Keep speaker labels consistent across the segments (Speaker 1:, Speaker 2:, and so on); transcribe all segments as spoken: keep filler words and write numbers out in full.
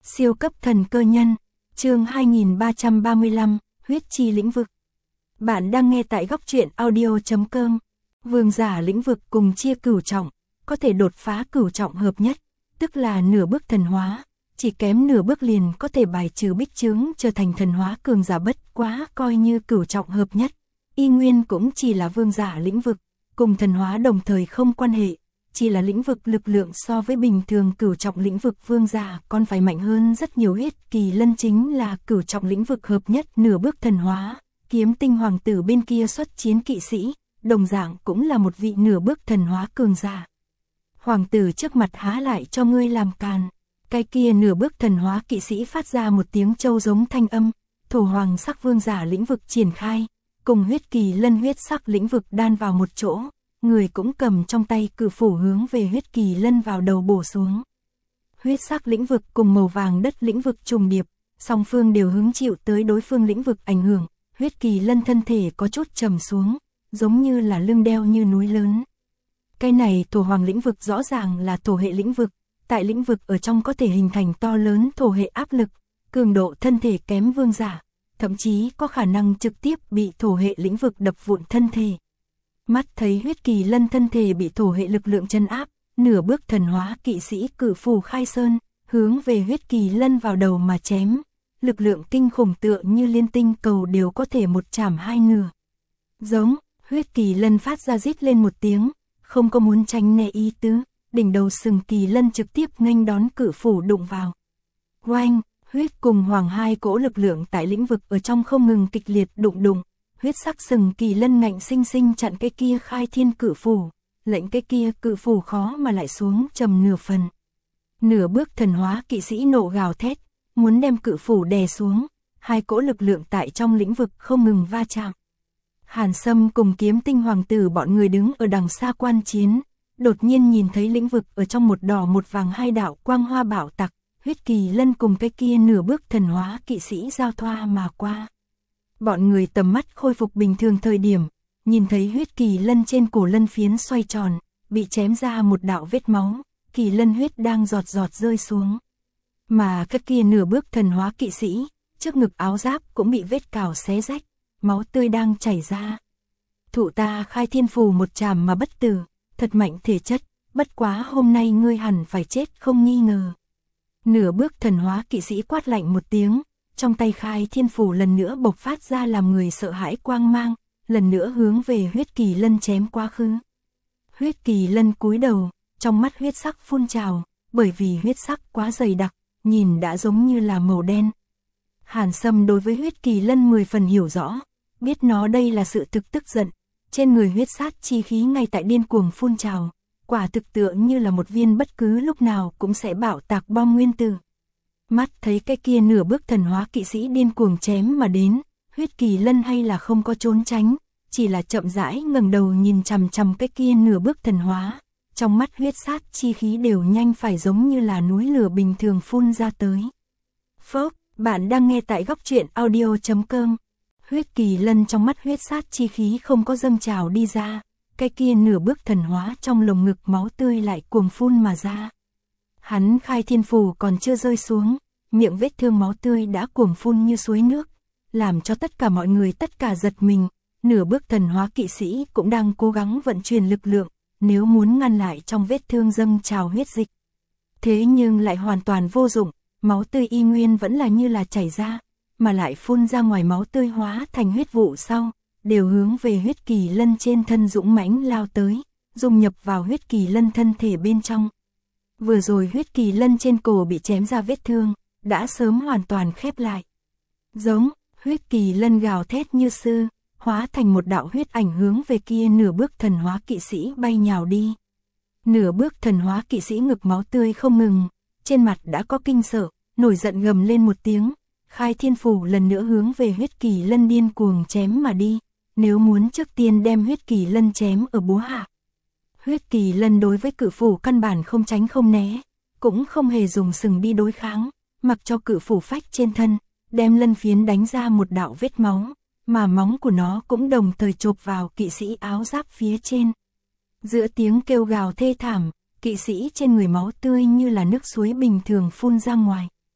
Speaker 1: Siêu cấp thần cơ nhân, chương hai nghìn ba trăm ba mươi lăm, huyết chi lĩnh vực. Bạn đang nghe tại góc truyện audio chấm com. Vương giả lĩnh vực cùng chia cửu trọng, có thể đột phá cửu trọng hợp nhất, tức là nửa bước thần hóa, chỉ kém nửa bước liền có thể bài trừ bích chướng trở thành thần hóa cường giả, bất quá coi như cửu trọng hợp nhất, y nguyên cũng chỉ là vương giả lĩnh vực, cùng thần hóa đồng thời không quan hệ. Chỉ là lĩnh vực lực lượng so với bình thường cửu trọng lĩnh vực vương giả còn phải mạnh hơn rất nhiều. Huyết Kỳ Lân chính là cửu trọng lĩnh vực hợp nhất nửa bước thần hóa, Kiếm Tinh hoàng tử bên kia xuất chiến kỵ sĩ, đồng dạng cũng là một vị nửa bước thần hóa cường giả. Hoàng tử trước mặt há lại cho ngươi làm càn. Cái kia nửa bước thần hóa kỵ sĩ phát ra một tiếng trâu giống thanh âm, thổ hoàng sắc vương giả lĩnh vực triển khai, cùng Huyết Kỳ Lân huyết sắc lĩnh vực đan vào một chỗ. Người cũng cầm trong tay cự phủ hướng về Huyết Kỳ Lân vào đầu bổ xuống. Huyết sắc lĩnh vực cùng màu vàng đất lĩnh vực trùng điệp, song phương đều hứng chịu tới đối phương lĩnh vực ảnh hưởng. Huyết Kỳ Lân thân thể có chút trầm xuống, giống như là lưng đeo như núi lớn. Cái này thổ hoàng lĩnh vực rõ ràng là thổ hệ lĩnh vực, tại lĩnh vực ở trong có thể hình thành to lớn thổ hệ áp lực, cường độ thân thể kém vương giả, thậm chí có khả năng trực tiếp bị thổ hệ lĩnh vực đập vụn thân thể. Mắt thấy Huyết Kỳ Lân thân thể bị thổ hệ lực lượng chân áp, nửa bước thần hóa kỵ sĩ cử phủ khai sơn, hướng về Huyết Kỳ Lân vào đầu mà chém, lực lượng kinh khủng tựa như liên tinh cầu đều có thể một chảm hai nửa. Giống, Huyết Kỳ Lân phát ra rít lên một tiếng, không có muốn tránh né ý tứ, đỉnh đầu sừng Kỳ Lân trực tiếp nghênh đón cử phủ đụng vào. Oanh, huyết cùng hoàng hai cỗ lực lượng tại lĩnh vực ở trong không ngừng kịch liệt đụng đụng. Huyết sắc sừng Kỳ Lân ngạnh sinh sinh chặn cái kia khai thiên cự phủ, lệnh cái kia cự phủ khó mà lại xuống trầm nửa phần. Nửa bước thần hóa kỵ sĩ nộ gào thét, muốn đem cự phủ đè xuống, hai cỗ lực lượng tại trong lĩnh vực không ngừng va chạm. Hàn Sâm cùng Kiếm Tinh hoàng tử bọn người đứng ở đằng xa quan chiến, đột nhiên nhìn thấy lĩnh vực ở trong một đỏ một vàng hai đạo quang hoa bạo tạc, Huyết Kỳ Lân cùng cái kia nửa bước thần hóa kỵ sĩ giao thoa mà qua. Bọn người tầm mắt khôi phục bình thường thời điểm, nhìn thấy Huyết Kỳ Lân trên cổ lân phiến xoay tròn, bị chém ra một đạo vết máu, kỳ lân huyết đang giọt giọt rơi xuống. Mà cái kia nửa bước thần hóa kỵ sĩ, trước ngực áo giáp cũng bị vết cào xé rách, máu tươi đang chảy ra. Thụ ta khai thiên phù một chàm mà bất tử, thật mạnh thể chất, bất quá hôm nay ngươi hẳn phải chết không nghi ngờ. Nửa bước thần hóa kỵ sĩ quát lạnh một tiếng, trong tay khai thiên phủ lần nữa bộc phát ra làm người sợ hãi quang mang, lần nữa hướng về Huyết Kỳ Lân chém quá khứ. Huyết Kỳ Lân cúi đầu, trong mắt huyết sắc phun trào, bởi vì huyết sắc quá dày đặc, nhìn đã giống như là màu đen. Hàn Sâm đối với Huyết Kỳ Lân mười phần hiểu rõ, biết nó đây là sự thực tức giận, trên người huyết sát chi khí ngay tại điên cuồng phun trào, quả thực tựa như là một viên bất cứ lúc nào cũng sẽ bạo tạc bom nguyên tử. Mắt thấy cái kia nửa bước thần hóa kỵ sĩ điên cuồng chém mà đến, Huyết Kỳ Lân hay là không có trốn tránh, chỉ là chậm rãi ngẩng đầu nhìn chằm chằm cái kia nửa bước thần hóa, trong mắt huyết sát chi khí đều nhanh phải giống như là núi lửa bình thường phun ra tới. Phốc, bạn đang nghe tại góc truyện audio chấm com. Huyết Kỳ Lân trong mắt huyết sát chi khí không có dâng trào đi ra, cái kia nửa bước thần hóa trong lồng ngực máu tươi lại cuồng phun mà ra. Hắn khai thiên phù còn chưa rơi xuống, miệng vết thương máu tươi đã cuồng phun như suối nước, làm cho tất cả mọi người tất cả giật mình. Nửa bước thần hóa kỵ sĩ cũng đang cố gắng vận chuyển lực lượng, nếu muốn ngăn lại trong vết thương dâng trào huyết dịch. Thế nhưng lại hoàn toàn vô dụng, máu tươi y nguyên vẫn là như là chảy ra, mà lại phun ra ngoài máu tươi hóa thành huyết vụ sau, đều hướng về Huyết Kỳ Lân trên thân dũng mãnh lao tới, dung nhập vào Huyết Kỳ Lân thân thể bên trong. Vừa rồi Huyết Kỳ Lân trên cổ bị chém ra vết thương, đã sớm hoàn toàn khép lại. Giống, Huyết Kỳ Lân gào thét như sư, hóa thành một đạo huyết ảnh hướng về kia nửa bước thần hóa kỵ sĩ bay nhào đi. Nửa bước thần hóa kỵ sĩ ngực máu tươi không ngừng, trên mặt đã có kinh sợ, nổi giận gầm lên một tiếng, khai thiên phủ lần nữa hướng về Huyết Kỳ Lân điên cuồng chém mà đi, nếu muốn trước tiên đem Huyết Kỳ Lân chém ở búa hạ. Huyết Kỳ Lân đối với cự phủ căn bản không tránh không né, cũng không hề dùng sừng đi đối kháng, mặc cho cự phủ phách trên thân, đem lân phiến đánh ra một đạo vết máu, mà móng của nó cũng đồng thời chộp vào kỵ sĩ áo giáp phía trên. Giữa tiếng kêu gào thê thảm, kỵ sĩ trên người máu tươi như là nước suối bình thường phun ra ngoài.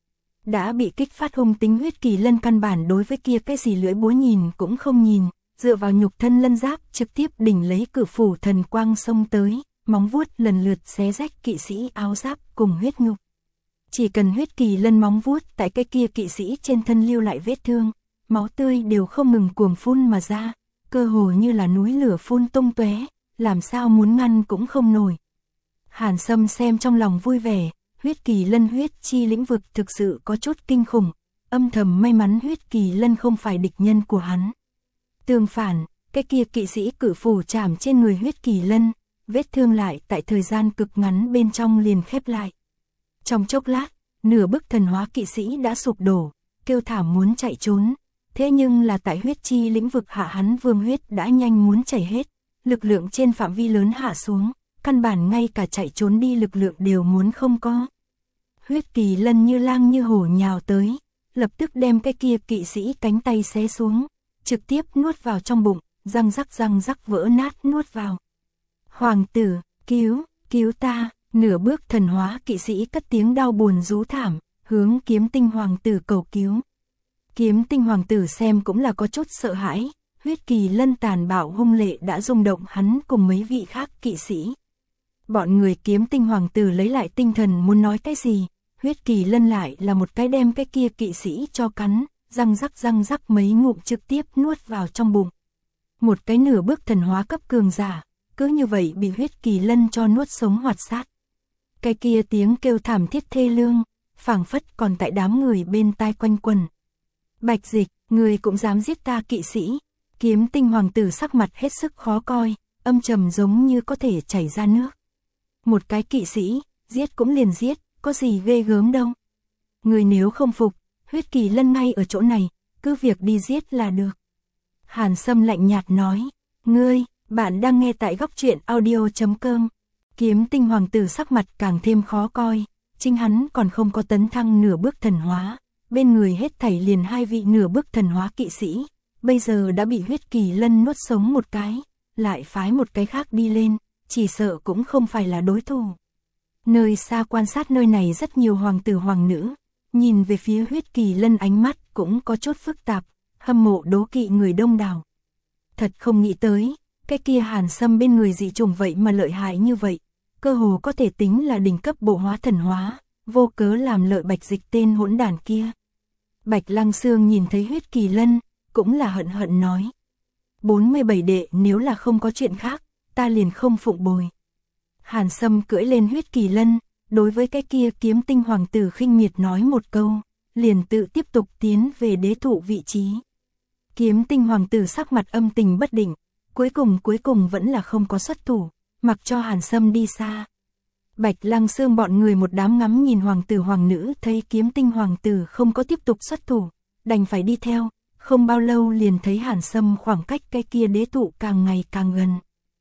Speaker 1: đã bị kích phát hung tính. Huyết Kỳ Lân căn bản đối với kia cái gì lưỡi búa nhìn cũng không nhìn, dựa vào nhục thân lân giáp trực tiếp đỉnh lấy cử phủ thần quang xông tới, móng vuốt lần lượt xé rách kỵ sĩ áo giáp cùng huyết nhục. Chỉ cần Huyết Kỳ Lân móng vuốt tại cái kia kỵ sĩ trên thân lưu lại vết thương, máu tươi đều không ngừng cuồng phun mà ra, cơ hồ như là núi lửa phun tung tóe, làm sao muốn ngăn cũng không nổi. Hàn Sâm xem trong lòng vui vẻ, Huyết Kỳ Lân huyết chi lĩnh vực thực sự có chút kinh khủng, âm thầm may mắn Huyết Kỳ Lân không phải địch nhân của hắn. Tương phản, cái kia kỵ sĩ cử phủ chạm trên người Huyết Kỳ Lân, vết thương lại tại thời gian cực ngắn bên trong liền khép lại. Trong chốc lát, nửa bức thần hóa kỵ sĩ đã sụp đổ, kêu thảm muốn chạy trốn, thế nhưng là tại huyết chi lĩnh vực hạ hắn vương huyết đã nhanh muốn chảy hết, lực lượng trên phạm vi lớn hạ xuống, căn bản ngay cả chạy trốn đi lực lượng đều muốn không có. Huyết Kỳ Lân như lang như hổ nhào tới, lập tức đem cái kia kỵ sĩ cánh tay xé xuống, trực tiếp nuốt vào trong bụng, răng rắc răng rắc vỡ nát nuốt vào. Hoàng tử, cứu, cứu ta, nửa bước thần hóa kỵ sĩ cất tiếng đau buồn rú thảm, hướng Kiếm Tinh hoàng tử cầu cứu. Kiếm Tinh hoàng tử xem cũng là có chút sợ hãi, Huyết Kỳ Lân tàn bạo hung lệ đã rung động hắn cùng mấy vị khác kỵ sĩ. Bọn người Kiếm Tinh hoàng tử lấy lại tinh thần muốn nói cái gì, Huyết Kỳ Lân lại là một cái đem cái kia kỵ sĩ cho cắn, răng rắc răng rắc mấy ngụm trực tiếp nuốt vào trong bụng. Một cái nửa bước thần hóa cấp cường giả, cứ như vậy bị Huyết Kỳ Lân cho nuốt sống hoạt xác. Cái kia tiếng kêu thảm thiết thê lương, phảng phất còn tại đám người bên tai quanh quần. Bạch Dịch, người cũng dám giết ta kỵ sĩ. Kiếm Tinh hoàng tử sắc mặt hết sức khó coi, âm trầm giống như có thể chảy ra nước. Một cái kỵ sĩ, giết cũng liền giết, có gì ghê gớm đâu. Người nếu không phục, Huyết Kỳ Lân ngay ở chỗ này, cứ việc đi giết là được. Hàn Sâm lạnh nhạt nói, ngươi, bạn đang nghe tại góc truyện audio chấm com. Kiếm Tinh hoàng tử sắc mặt càng thêm khó coi, chính hắn còn không có tấn thăng nửa bước thần hóa, bên người hết thảy liền hai vị nửa bước thần hóa kỵ sĩ, bây giờ đã bị Huyết Kỳ Lân nuốt sống một cái, lại phái một cái khác đi lên, chỉ sợ cũng không phải là đối thủ. Nơi xa quan sát nơi này rất nhiều hoàng tử hoàng nữ, nhìn về phía Huyết Kỳ Lân ánh mắt cũng có chút phức tạp, hâm mộ đố kỵ người đông đảo. Thật không nghĩ tới, cái kia Hàn Sâm bên người dị chủng vậy mà lợi hại như vậy, cơ hồ có thể tính là đỉnh cấp bộ hóa thần hóa, vô cớ làm lợi Bạch Dịch tên hỗn đản kia. Bạch Lăng Xương nhìn thấy Huyết Kỳ Lân, cũng là hận hận nói. bốn mươi bảy đệ nếu là không có chuyện khác, ta liền không phụng bồi. Hàn Sâm cưỡi lên Huyết Kỳ Lân, đối với cái kia Kiếm Tinh hoàng tử khinh miệt nói một câu, liền tự tiếp tục tiến về đế thụ vị trí. Kiếm Tinh hoàng tử sắc mặt âm tình bất định, cuối cùng cuối cùng vẫn là không có xuất thủ, mặc cho Hàn Sâm đi xa. Bạch Lăng Xương bọn người một đám ngắm nhìn hoàng tử hoàng nữ thấy Kiếm Tinh hoàng tử không có tiếp tục xuất thủ, đành phải đi theo, không bao lâu liền thấy Hàn Sâm khoảng cách cái kia đế thụ càng ngày càng gần.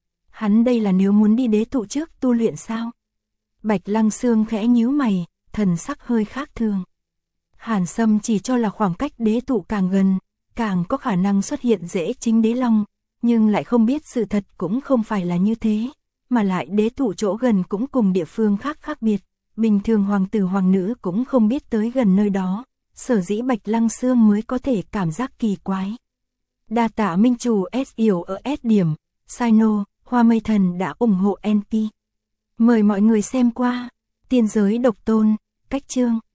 Speaker 1: Hắn đây là nếu muốn đi đế thụ trước tu luyện sao? Bạch Lăng Xương khẽ nhíu mày, thần sắc hơi khác thường. Hàn Sâm chỉ cho là khoảng cách đế thụ càng gần, càng có khả năng xuất hiện dễ chính đế long, nhưng lại không biết sự thật cũng không phải là như thế, mà lại đế thụ chỗ gần cũng cùng địa phương khác khác biệt, bình thường hoàng tử hoàng nữ cũng không biết tới gần nơi đó, sở dĩ Bạch Lăng Xương mới có thể cảm giác kỳ quái. Đa tạ minh chủ S yếu ở S điểm, Sino, Hoa Mây Thần đã ủng hộ en pê. Mời mọi người xem qua, Tiên Giới Độc Tôn, cách chương.